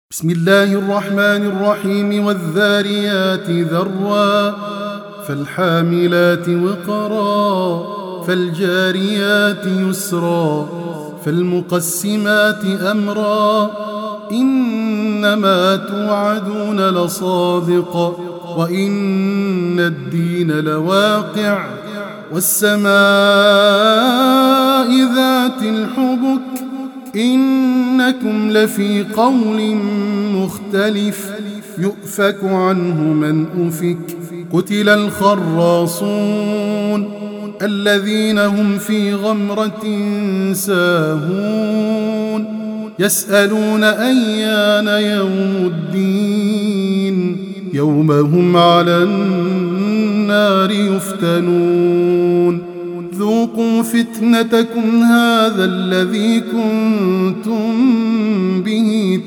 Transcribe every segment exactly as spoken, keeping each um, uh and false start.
بسم الله الرحمن الرحيم والذاريات ذروا فالحاملات وقرا فالجاريات يسرا فالمقسمات أمرا إنما توعدون لصادق وإن الدين لواقع والسماء ذات الحبك إنكم لفي قول مختلف يؤفك عنه من أفك قتل الخراصون الذين هم في غمرة ساهون يسألون أيان يوم الدين يوم هم على النار يفتنون ذوقوا فتنتكم هذا الذي كنتم به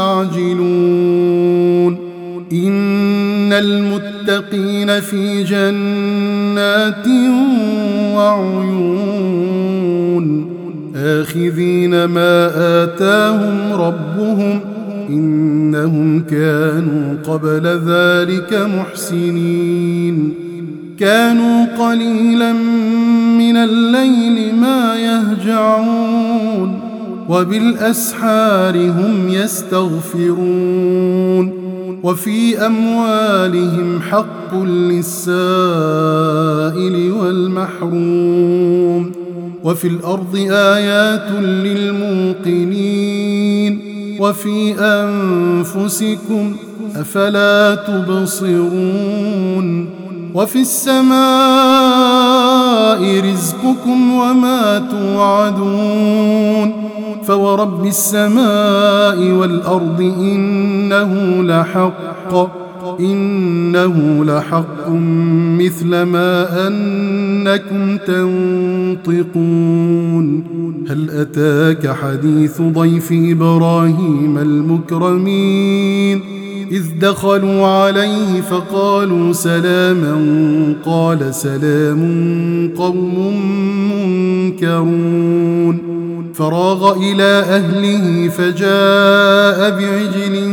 تستعجلون إن المتقين في جنات وعيون آخذين ما آتاهم ربهم إنهم كانوا قبل ذلك محسنين كانوا قليلا من الليل ما يهجعون وبالأسحار هم يستغفرون وفي أموالهم حق للسائل والمحروم وفي الأرض آيات للموقنين وفي أنفسكم أفلا تبصرون وفي السماء رزقكم وما توعدون فورب السماء والأرض إنه لحق إنه لحق مثل ما أنكم تنطقون هل أتاك حديث ضيف إبراهيم المكرمين إذ دخلوا عليه فقالوا سلاما قال سلام قوم منكرون فراغ إلى أهله فجاء بعجل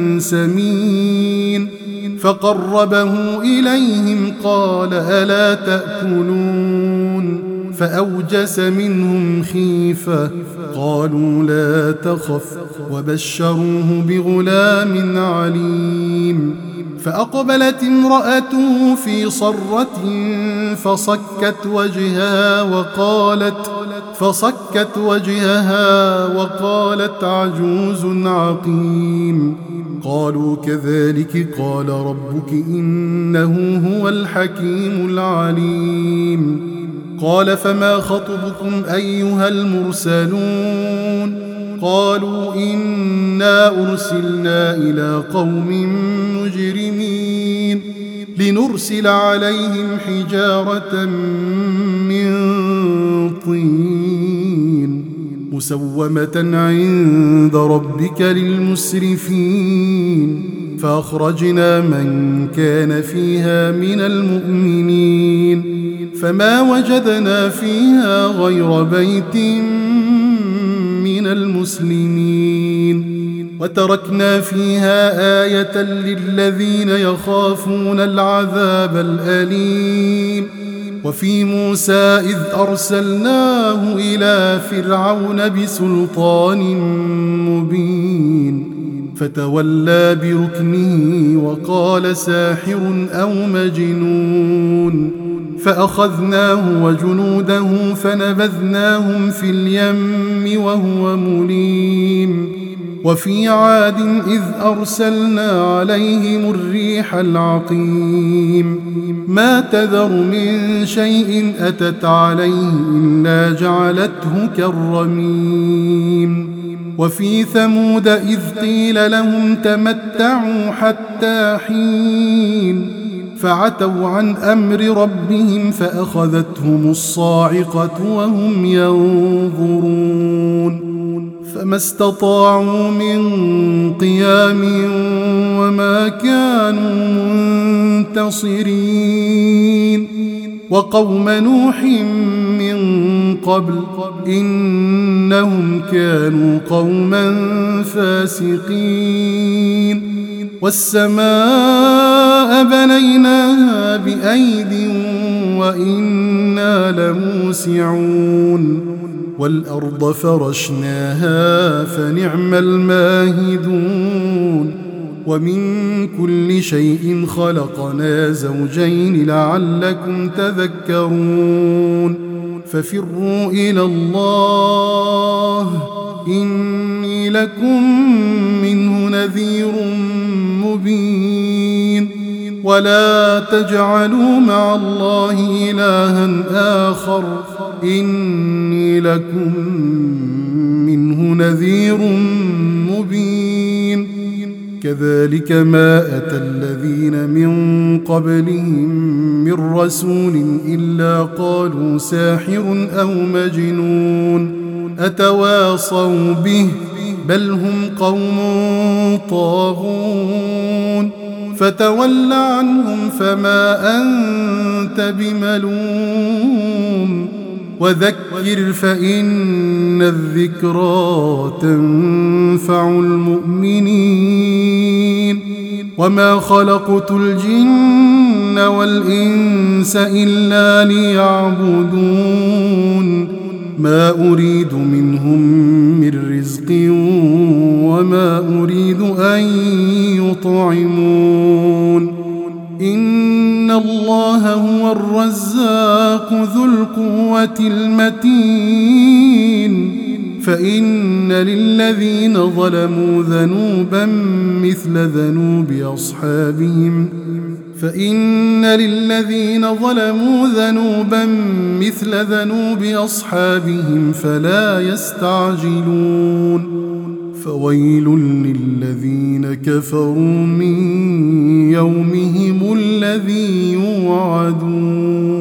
سمين فقربه إليهم قال ألا تأكلون فأوجس منهم خيفة قالوا لا تخف وبشروه بغلام عليم فأقبلت امرأته في صرة فصكت وجهها وقالت فصكت وجهها وقالت عجوز عقيم قالوا كذلك قال ربك إنه هو الحكيم العليم قال فما خطبكم أيها المرسلون قالوا إنا أرسلنا إلى قوم مجرمين لنرسل عليهم حجارة من طين مسومة عند ربك للمسرفين فأخرجنا من كان فيها من المؤمنين فما وجدنا فيها غير بيت من المسلمين وتركنا فيها آية للذين يخافون العذاب الأليم وفي موسى إذ أرسلناه إلى فرعون بسلطان مبين فتولى بركنه وقال ساحر أو مجنون فأخذناه وجنوده فنبذناهم في اليم وهو مليم وفي عاد إذ أرسلنا عليهم الريح العقيم ما تذر من شيء أتت عليه إلا جعلته كالرميم وفي ثمود إذ قيل لهم تمتعوا حتى حين فعتوا عن أمر ربهم فأخذتهم الصاعقة وهم ينظرون فما استطاعوا من قيام وما كانوا منتصرين وقوم نوح من قبل إنهم كانوا قوما فاسقين والسماء بنيناها بأيد وإنا لموسعون والأرض فرشناها فنعم الماهدون ومن كل شيء خلقنا زوجين لعلكم تذكرون ففروا إلى الله إني لكم منه نذير مبين ولا تجعلوا مع الله إلها آخر إني لكم منه نذير مبين كذلك ما أتى الذين من قبلهم من رسول إلا قالوا ساحر أو مجنون أتواصوا به بل هم قوم طاغون فتول عنهم فما أنت بملوم وذكر فإن الذكرى تنفع المؤمنين وما خلقت الجن والإنس إلا ليعبدون ما أريد منهم من رزق وما أريد أن يطعمون إن الله هو الرزاق ذو القوة المتين فإن للذين ظلموا ذنوبا مثل ذنوب أصحابهم فإن للذين ظلموا ذنوبا مثل ذنوب أصحابهم فلا يستعجلون فويل للذين كفروا من يومهم الذي يوعدون